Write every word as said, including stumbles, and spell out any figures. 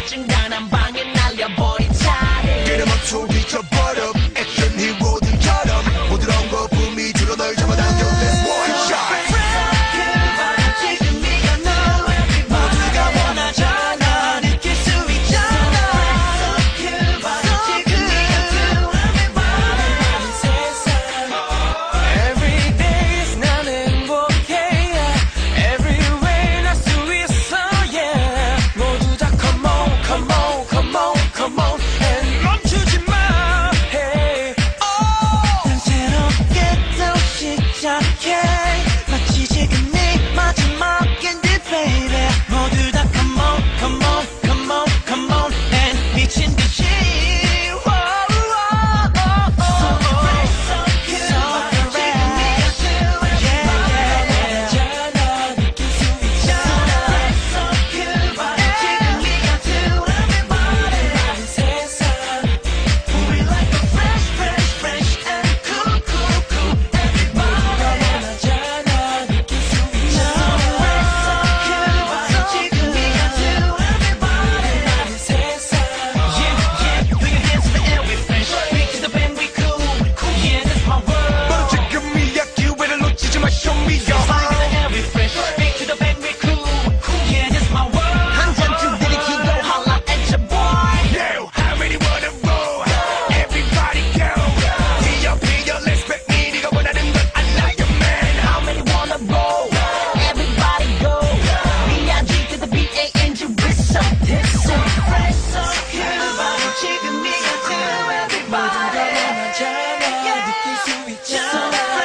어중간한 방에 날려버린 차례 이름 없죠 미쳐버려 액션 히로들처럼 부드러운 거품이 들어 널 잡아당겨 That's one shot 마치 지금 네 마지막인데 baby 모두 다 come on come on come on come on and 미친 듯이 So fresh so good 지금 네가 좋아 yeah yeah 느낄 수 있잖아 Fresh so good 지금 네가 좋아 everybody 세상 We like a fresh fresh fresh and cool cool cool Show me your every fresh speak to the bank we cool cool yeah this my world 한 잔쯤 들이키고 holla at your boy Yo, how many wanna roll? Everybody go Be your be your let's bet me 네가 원하는 건 I like your man how many wanna roll everybody go B I G to the B A N G we're so this so fresh so good 지금 네가 do everybody 느낄 수 있잖아